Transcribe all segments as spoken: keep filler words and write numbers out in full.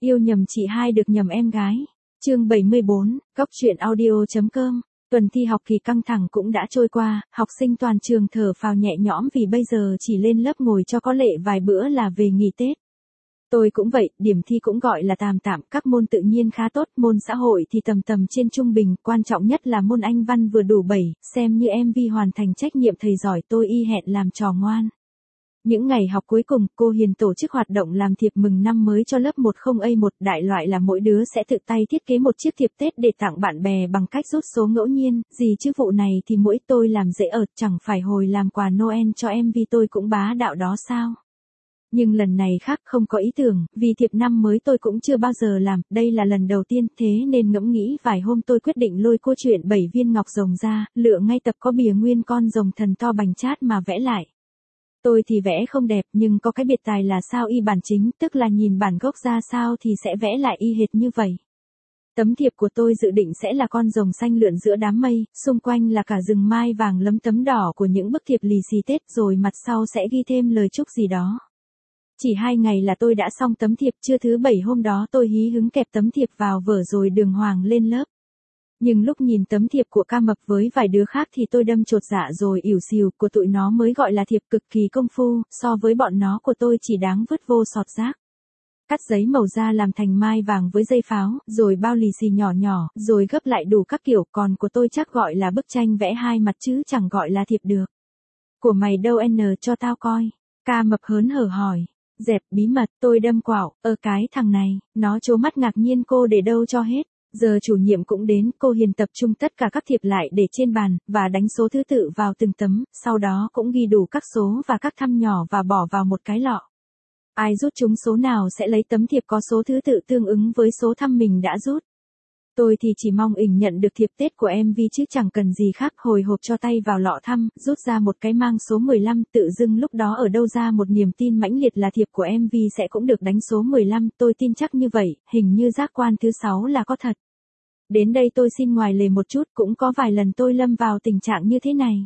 Yêu nhầm chị hai được nhầm em gái. Chương bảy mươi bốn, Góc truyện audio.com. Tuần thi học kỳ căng thẳng cũng đã trôi qua, học sinh toàn trường thở phào nhẹ nhõm vì bây giờ chỉ lên lớp ngồi cho có lệ vài bữa là về nghỉ Tết. Tôi cũng vậy, điểm thi cũng gọi là tạm tạm, các môn tự nhiên khá tốt, môn xã hội thì tầm tầm trên trung bình, quan trọng nhất là môn Anh văn vừa đủ bảy, xem như em vê hoàn thành trách nhiệm thầy giỏi, tôi y hẹn làm trò ngoan. Những ngày học cuối cùng, cô Hiền tổ chức hoạt động làm thiệp mừng năm mới cho lớp một không A một, đại loại là mỗi đứa sẽ tự tay thiết kế một chiếc thiệp Tết để tặng bạn bè bằng cách rút số ngẫu nhiên, gì chứ vụ này thì mỗi tôi làm dễ ợt, chẳng phải hồi làm quà Noel cho em vê tôi cũng bá đạo đó sao. Nhưng lần này khác, không có ý tưởng, vì thiệp năm mới tôi cũng chưa bao giờ làm, đây là lần đầu tiên, thế nên ngẫm nghĩ vài hôm tôi quyết định lôi câu chuyện bảy viên ngọc rồng ra, lựa ngay tập có bìa nguyên con rồng thần to bành chát mà vẽ lại. Tôi thì vẽ không đẹp nhưng có cái biệt tài là sao y bản chính, tức là nhìn bản gốc ra sao thì sẽ vẽ lại y hệt như vậy. Tấm thiệp của tôi dự định sẽ là con rồng xanh lượn giữa đám mây, xung quanh là cả rừng mai vàng lấm tấm đỏ của những bức thiệp lì xì Tết, rồi mặt sau sẽ ghi thêm lời chúc gì đó. Chỉ hai ngày là tôi đã xong tấm thiệp, trưa thứ bảy hôm đó tôi hí hứng kẹp tấm thiệp vào vở rồi đường hoàng lên lớp. Nhưng lúc nhìn tấm thiệp của Ca Mập với vài đứa khác thì tôi đâm chột dạ rồi, ỉu xìu, của tụi nó mới gọi là thiệp cực kỳ công phu, so với bọn nó của tôi chỉ đáng vứt vô sọt rác. Cắt giấy màu ra làm thành mai vàng với dây pháo, rồi bao lì xì nhỏ nhỏ, rồi gấp lại đủ các kiểu, còn của tôi chắc gọi là bức tranh vẽ hai mặt chứ chẳng gọi là thiệp được. Của mày đâu N cho tao coi. Ca Mập hớn hở hỏi. Dẹp, bí mật, tôi đâm quạo, ơ cái thằng này, nó trố mắt ngạc nhiên, cô để đâu cho hết. Giờ chủ nhiệm cũng đến, cô Hiền tập trung tất cả các thiệp lại để trên bàn, và đánh số thứ tự vào từng tấm, sau đó cũng ghi đủ các số và các thăm nhỏ và bỏ vào một cái lọ. Ai rút trúng số nào sẽ lấy tấm thiệp có số thứ tự tương ứng với số thăm mình đã rút. Tôi thì chỉ mong ỉnh nhận được thiệp Tết của em vê chứ chẳng cần gì khác, hồi hộp cho tay vào lọ thăm, rút ra một cái mang số mười lăm, tự dưng lúc đó ở đâu ra một niềm tin mãnh liệt là thiệp của em vê sẽ cũng được đánh số mười lăm, tôi tin chắc như vậy, hình như giác quan thứ sáu là có thật. Đến đây tôi xin ngoài lề một chút, cũng có vài lần tôi lâm vào tình trạng như thế này.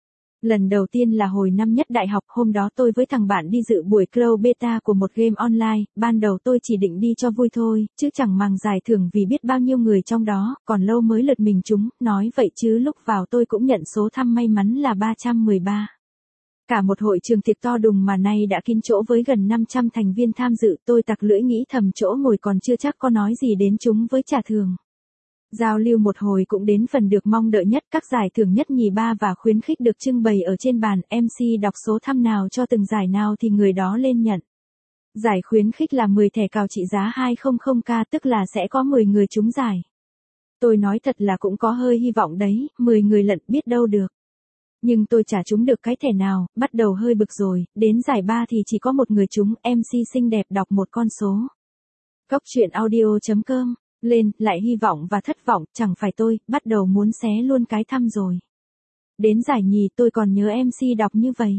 Lần đầu tiên là hồi năm nhất đại học, hôm đó tôi với thằng bạn đi dự buổi Cloud Beta của một game online, ban đầu tôi chỉ định đi cho vui thôi, chứ chẳng màng giải thưởng vì biết bao nhiêu người trong đó, còn lâu mới lượt mình trúng, nói vậy chứ lúc vào tôi cũng nhận số thăm may mắn là ba trăm mười ba. Cả một hội trường tiệc to đùng mà nay đã kín chỗ với gần năm trăm thành viên tham dự, tôi tặc lưỡi nghĩ thầm chỗ ngồi còn chưa chắc có nói gì đến chúng với trả thưởng. Giao lưu một hồi cũng đến phần được mong đợi nhất, các giải thưởng nhất nhì ba và khuyến khích được trưng bày ở trên bàn, em xê đọc số thăm nào cho từng giải nào thì người đó lên nhận. Giải khuyến khích là mười thẻ cào trị giá hai trăm k, tức là sẽ có mười người trúng giải. Tôi nói thật là cũng có hơi hy vọng đấy, mười người lận biết đâu được. Nhưng tôi chả trúng được cái thẻ nào, bắt đầu hơi bực rồi, đến giải ba thì chỉ có một người trúng, em xê xinh đẹp đọc một con số. Góc truyện audio.com. Lên, lại hy vọng và thất vọng, chẳng phải tôi, bắt đầu muốn xé luôn cái thăm rồi. Đến giải nhì tôi còn nhớ em xê đọc như vậy.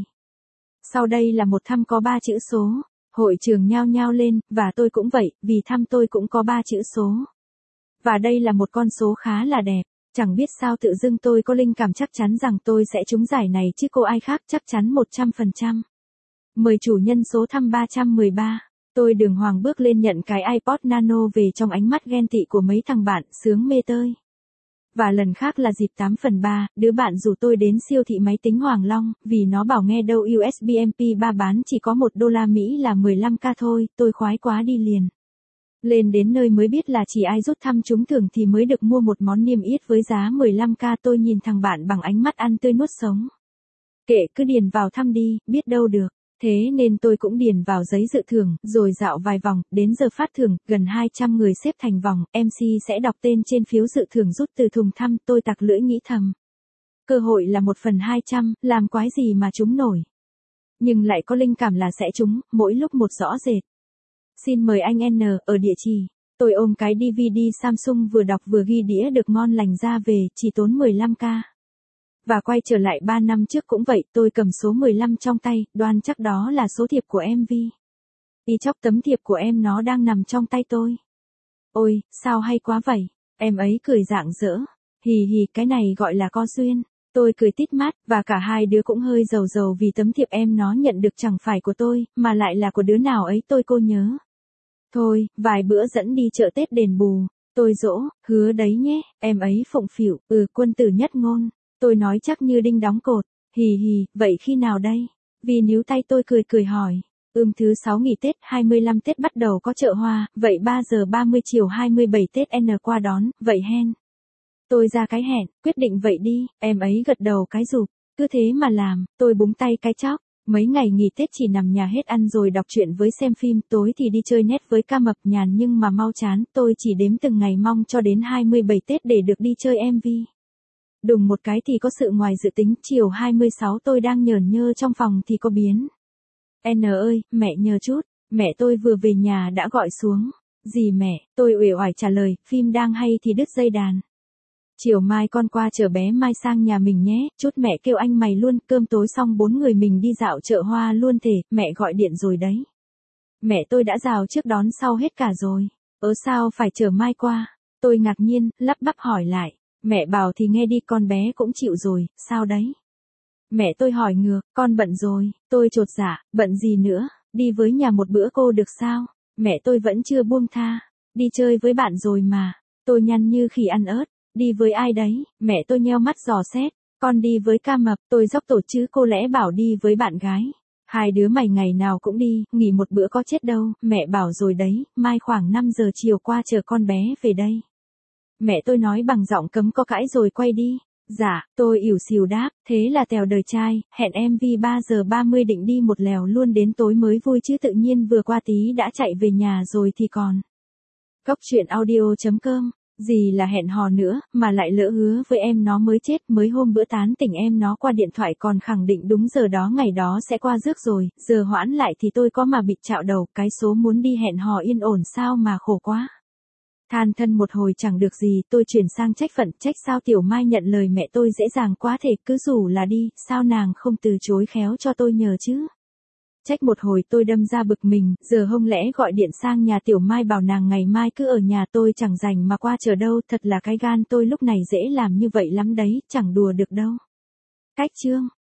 Sau đây là một thăm có ba chữ số, hội trường nhao nhao lên, và tôi cũng vậy, vì thăm tôi cũng có ba chữ số. Và đây là một con số khá là đẹp, chẳng biết sao tự dưng tôi có linh cảm chắc chắn rằng tôi sẽ trúng giải này chứ cô ai khác chắc chắn một trăm phần trăm. Mời chủ nhân số thăm ba trăm mười ba. Tôi đường hoàng bước lên nhận cái iPod Nano về trong ánh mắt ghen tị của mấy thằng bạn, sướng mê tơi. Và lần khác là dịp tám phần ba, đứa bạn rủ tôi đến siêu thị máy tính Hoàng Long, vì nó bảo nghe đâu u ét bê em pê ba bán chỉ có một đô la Mỹ là mười lăm k thôi, tôi khoái quá đi liền. Lên đến nơi mới biết là chỉ ai rút thăm trúng thưởng thì mới được mua một món niêm yết với giá mười lăm k, tôi nhìn thằng bạn bằng ánh mắt ăn tươi nuốt sống. Kệ cứ điền vào thăm đi, biết đâu được. Thế nên tôi cũng điền vào giấy dự thưởng, rồi dạo vài vòng, đến giờ phát thưởng, gần hai trăm người xếp thành vòng, em xê sẽ đọc tên trên phiếu dự thưởng rút từ thùng thăm, tôi tặc lưỡi nghĩ thầm. Cơ hội là một phần hai trăm, làm quái gì mà trúng nổi. Nhưng lại có linh cảm là sẽ trúng, mỗi lúc một rõ rệt. Xin mời anh N, ở địa chỉ. Tôi ôm cái đê vê đê Samsung vừa đọc vừa ghi đĩa được ngon lành ra về, chỉ tốn mười lăm k. Và quay trở lại ba năm trước cũng vậy, tôi cầm số mười lăm trong tay, đoan chắc đó là số thiệp của em vê. Y chóc tấm thiệp của em nó đang nằm trong tay tôi. Ôi, sao hay quá vậy, em ấy cười rạng rỡ. Hì hì, cái này gọi là co duyên. Tôi cười tít mắt, và cả hai đứa cũng hơi rầu rầu vì tấm thiệp em nó nhận được chẳng phải của tôi, mà lại là của đứa nào ấy tôi cô nhớ. Thôi, vài bữa dẫn đi chợ Tết đền bù. Tôi dỗ, hứa đấy nhé, em ấy phụng phịu, ừ quân tử nhất ngôn. Tôi nói chắc như đinh đóng cột, hì hì, vậy khi nào đây? Vì níu tay tôi cười cười hỏi. Ừm thứ sáu nghỉ Tết, hai mươi lăm Tết bắt đầu có chợ hoa, vậy ba giờ ba mươi chiều hai mươi bảy Tết N qua đón, vậy hen. Tôi ra cái hẹn, quyết định vậy đi, em ấy gật đầu cái rụp, cứ thế mà làm, tôi búng tay cái chóc. Mấy ngày nghỉ Tết chỉ nằm nhà hết ăn rồi đọc truyện với xem phim, tối thì đi chơi net với ca mập nhàn nhưng mà mau chán, tôi chỉ đếm từng ngày mong cho đến hai mươi bảy Tết để được đi chơi em vê. Đùng một cái thì có sự ngoài dự tính, chiều hai mươi sáu tôi đang nhởn nhơ trong phòng thì có biến. N ơi, mẹ nhờ chút, mẹ tôi vừa về nhà đã gọi xuống. Gì mẹ, tôi uể oải trả lời, phim đang hay thì đứt dây đàn. Chiều mai con qua chở bé Mai sang nhà mình nhé, chút mẹ kêu anh mày luôn, cơm tối xong bốn người mình đi dạo chợ hoa luôn thể, mẹ gọi điện rồi đấy. Mẹ tôi đã rào trước đón sau hết cả rồi. Ớ sao phải chở Mai qua? Tôi ngạc nhiên, lắp bắp hỏi lại. Mẹ bảo thì nghe đi, con bé cũng chịu rồi, sao đấy? Mẹ tôi hỏi ngược, con bận rồi, tôi chột dạ, bận gì nữa, đi với nhà một bữa cô được sao? Mẹ tôi vẫn chưa buông tha, đi chơi với bạn rồi mà. Tôi nhăn như khỉ ăn ớt. Đi với ai đấy? Mẹ tôi nheo mắt dò xét. Con đi với ca mập, tôi dốc tổ chứ cô lẽ bảo đi với bạn gái. Hai đứa mày ngày nào cũng đi, nghỉ một bữa có chết đâu, mẹ bảo rồi đấy, mai khoảng năm giờ chiều qua chờ con bé về đây. Mẹ tôi nói bằng giọng cấm có cãi rồi quay đi. Dạ, tôi ỉu xìu đáp, thế là tèo đời trai, hẹn em vê ba giờ ba mươi định đi một lèo luôn đến tối mới vui chứ tự nhiên vừa qua tí đã chạy về nhà rồi thì còn. Cốc truyện audio chấm com. Gì là hẹn hò nữa, mà lại lỡ hứa với em nó mới chết, mới hôm bữa tán tỉnh em nó qua điện thoại còn khẳng định đúng giờ đó ngày đó sẽ qua rước rồi, giờ hoãn lại thì tôi có mà bị chạo đầu, cái số muốn đi hẹn hò yên ổn sao mà khổ quá. Than thân một hồi chẳng được gì, tôi chuyển sang trách phận, trách sao Tiểu Mai nhận lời mẹ tôi dễ dàng quá thể, cứ rủ là đi, sao nàng không từ chối khéo cho tôi nhờ chứ. Trách một hồi tôi đâm ra bực mình, giờ hông lẽ gọi điện sang nhà Tiểu Mai bảo nàng ngày mai cứ ở nhà tôi chẳng rảnh mà qua chờ đâu, thật là cái gan tôi lúc này dễ làm như vậy lắm đấy, chẳng đùa được đâu. Cách chương